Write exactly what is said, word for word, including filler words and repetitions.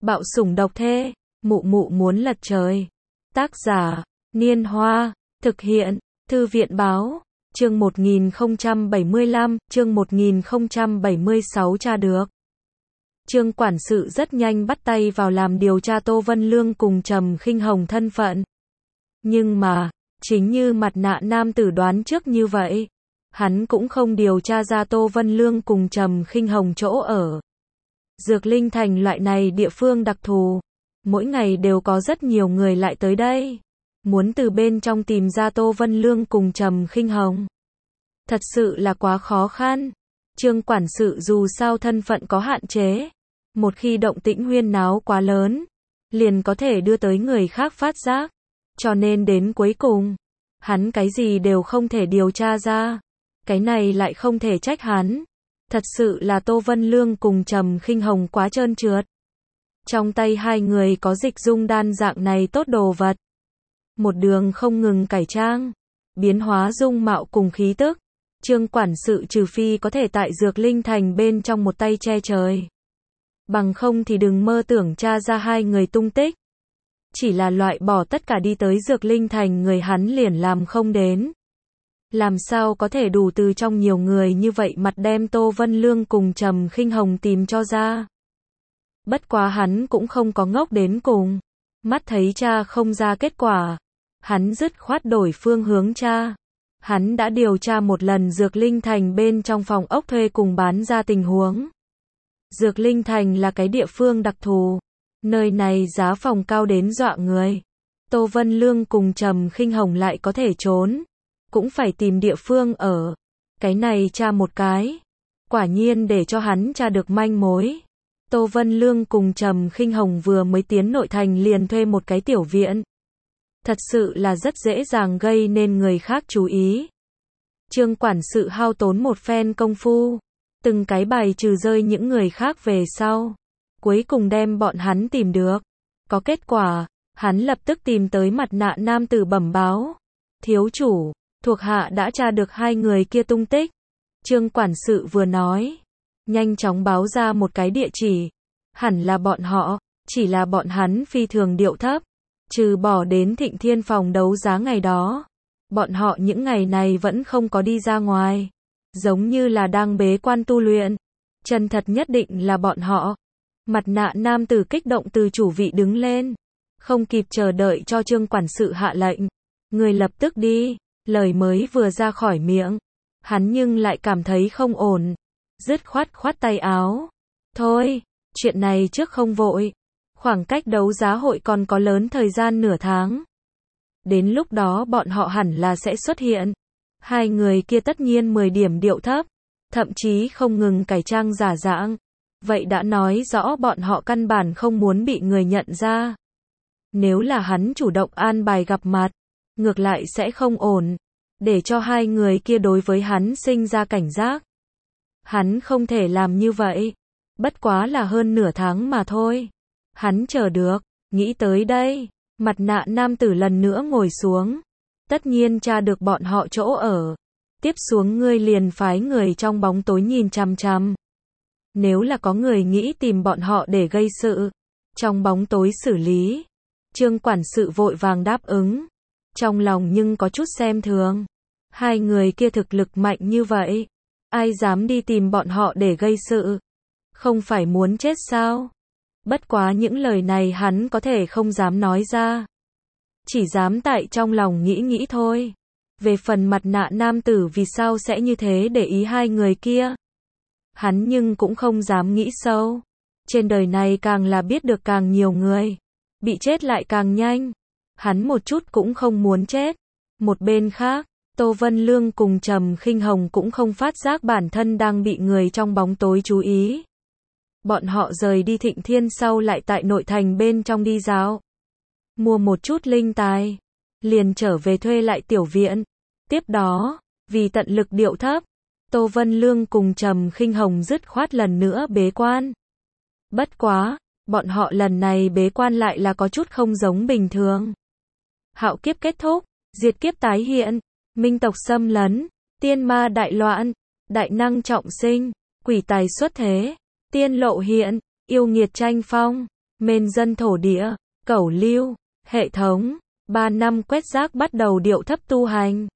Bạo sủng độc thê, mụ mụ muốn lật trời. Tác giả, Niên Hoa, thực hiện, Thư viện Báo, chương một nghìn không trăm bảy mươi lăm, chương một nghìn không trăm bảy mươi sáu tra được. Trương quản sự rất nhanh bắt tay vào làm điều tra Tô Vân Lương cùng Trầm Khinh Hồng thân phận. Nhưng mà, chính như mặt nạ nam tử đoán trước như vậy, hắn cũng không điều tra ra Tô Vân Lương cùng Trầm Khinh Hồng chỗ ở. Dược Linh Thành loại này địa phương đặc thù, mỗi ngày đều có rất nhiều người lại tới đây, muốn từ bên trong tìm ra Tô Vân Lương cùng Trầm Khinh Hồng. Thật sự là quá khó khăn. Trương quản sự dù sao thân phận có hạn chế, một khi động tĩnh huyên náo quá lớn, liền có thể đưa tới người khác phát giác, cho nên đến cuối cùng, hắn cái gì đều không thể điều tra ra. Cái này lại không thể trách hắn. Thật sự là Tô Vân Lương cùng Trầm Khinh Hồng quá trơn trượt. Trong tay hai người có dịch dung đan dạng này tốt đồ vật. Một đường không ngừng cải trang, biến hóa dung mạo cùng khí tức. Trương quản sự trừ phi có thể tại Dược Linh Thành bên trong một tay che trời. Bằng không thì đừng mơ tưởng tra ra hai người tung tích. Chỉ là loại bỏ tất cả đi tới Dược Linh Thành người hắn liền làm không đến. Làm sao có thể đủ từ trong nhiều người như vậy mặt đem Tô Vân Lương cùng Trầm Khinh Hồng tìm cho ra. Bất quá hắn cũng không có ngốc đến cùng. Mắt thấy tra không ra kết quả, hắn dứt khoát đổi phương hướng tra. Hắn đã điều tra một lần Dược Linh Thành bên trong phòng ốc thuê cùng bán ra tình huống. Dược Linh Thành là cái địa phương đặc thù. Nơi này giá phòng cao đến dọa người. Tô Vân Lương cùng Trầm Khinh Hồng lại có thể trốn, cũng phải tìm địa phương ở. Cái này tra một cái, quả nhiên để cho hắn tra được manh mối. Tô Vân Lương cùng Trầm Khinh Hồng vừa mới tiến nội thành liền thuê một cái tiểu viện. Thật sự là rất dễ dàng gây nên người khác chú ý. Trương quản sự hao tốn một phen công phu, từng cái bài trừ rơi những người khác về sau, cuối cùng đem bọn hắn tìm được. Có kết quả, hắn lập tức tìm tới mặt nạ nam tử bẩm báo. Thiếu chủ, thuộc hạ đã tra được hai người kia tung tích. Trương quản sự vừa nói, nhanh chóng báo ra một cái địa chỉ. Hẳn là bọn họ, chỉ là bọn hắn phi thường điệu thấp. Trừ bỏ đến Thịnh Thiên phòng đấu giá ngày đó, bọn họ những ngày này vẫn không có đi ra ngoài, giống như là đang bế quan tu luyện. Chân thật nhất định là bọn họ. Mặt nạ nam tử kích động từ chủ vị đứng lên, không kịp chờ đợi cho Trương quản sự hạ lệnh. Người lập tức đi. Lời mới vừa ra khỏi miệng, hắn nhưng lại cảm thấy không ổn, dứt khoát khoát tay áo. Thôi, chuyện này trước không vội, khoảng cách đấu giá hội còn có lớn thời gian nửa tháng. Đến lúc đó bọn họ hẳn là sẽ xuất hiện. Hai người kia tất nhiên mười điểm điệu thấp, thậm chí không ngừng cải trang giả dạng. Vậy đã nói rõ bọn họ căn bản không muốn bị người nhận ra. Nếu là hắn chủ động an bài gặp mặt, ngược lại sẽ không ổn, để cho hai người kia đối với hắn sinh ra cảnh giác. Hắn không thể làm như vậy, bất quá là hơn nửa tháng mà thôi. Hắn chờ được, nghĩ tới đây, mặt nạ nam tử lần nữa ngồi xuống. Tất nhiên tra được bọn họ chỗ ở. Tiếp xuống ngươi liền phái người trong bóng tối nhìn chằm chằm. Nếu là có người nghĩ tìm bọn họ để gây sự, trong bóng tối xử lý. Trương quản sự vội vàng đáp ứng. Trong lòng nhưng có chút xem thường. Hai người kia thực lực mạnh như vậy, ai dám đi tìm bọn họ để gây sự? Không phải muốn chết sao? Bất quá những lời này hắn có thể không dám nói ra, chỉ dám tại trong lòng nghĩ nghĩ thôi. Về phần mặt nạ nam tử vì sao sẽ như thế để ý hai người kia, hắn nhưng cũng không dám nghĩ sâu. Trên đời này càng là biết được càng nhiều người, bị chết lại càng nhanh. Hắn một chút cũng không muốn chết. Một bên khác, Tô Vân Lương cùng Trầm Khinh Hồng cũng không phát giác bản thân đang bị người trong bóng tối chú ý. Bọn họ rời đi Thịnh Thiên sau lại tại nội thành bên trong đi dạo, mua một chút linh tài, liền trở về thuê lại tiểu viện. Tiếp đó, vì tận lực điệu thấp, Tô Vân Lương cùng Trầm Khinh Hồng dứt khoát lần nữa bế quan. Bất quá, bọn họ lần này bế quan lại là có chút không giống bình thường. Hạo kiếp kết thúc, diệt kiếp tái hiện, minh tộc xâm lấn, tiên ma đại loạn, đại năng trọng sinh, quỷ tài xuất thế, tiên lộ hiện, yêu nghiệt tranh phong. Mên dân thổ địa, cẩu lưu, hệ thống, ba năm quét rác bắt đầu điệu thấp tu hành.